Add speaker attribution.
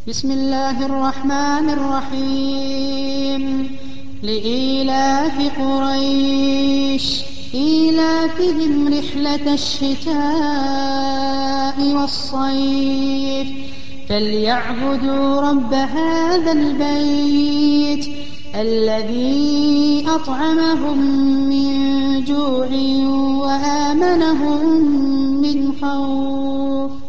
Speaker 1: بسم الله الرحمن الرحيم لإيلاف قريش إيلافهم رحلة الشتاء والصيف فليعبدوا رب هذا البيت الذي أطعمهم من جوع وآمنهم من خوف.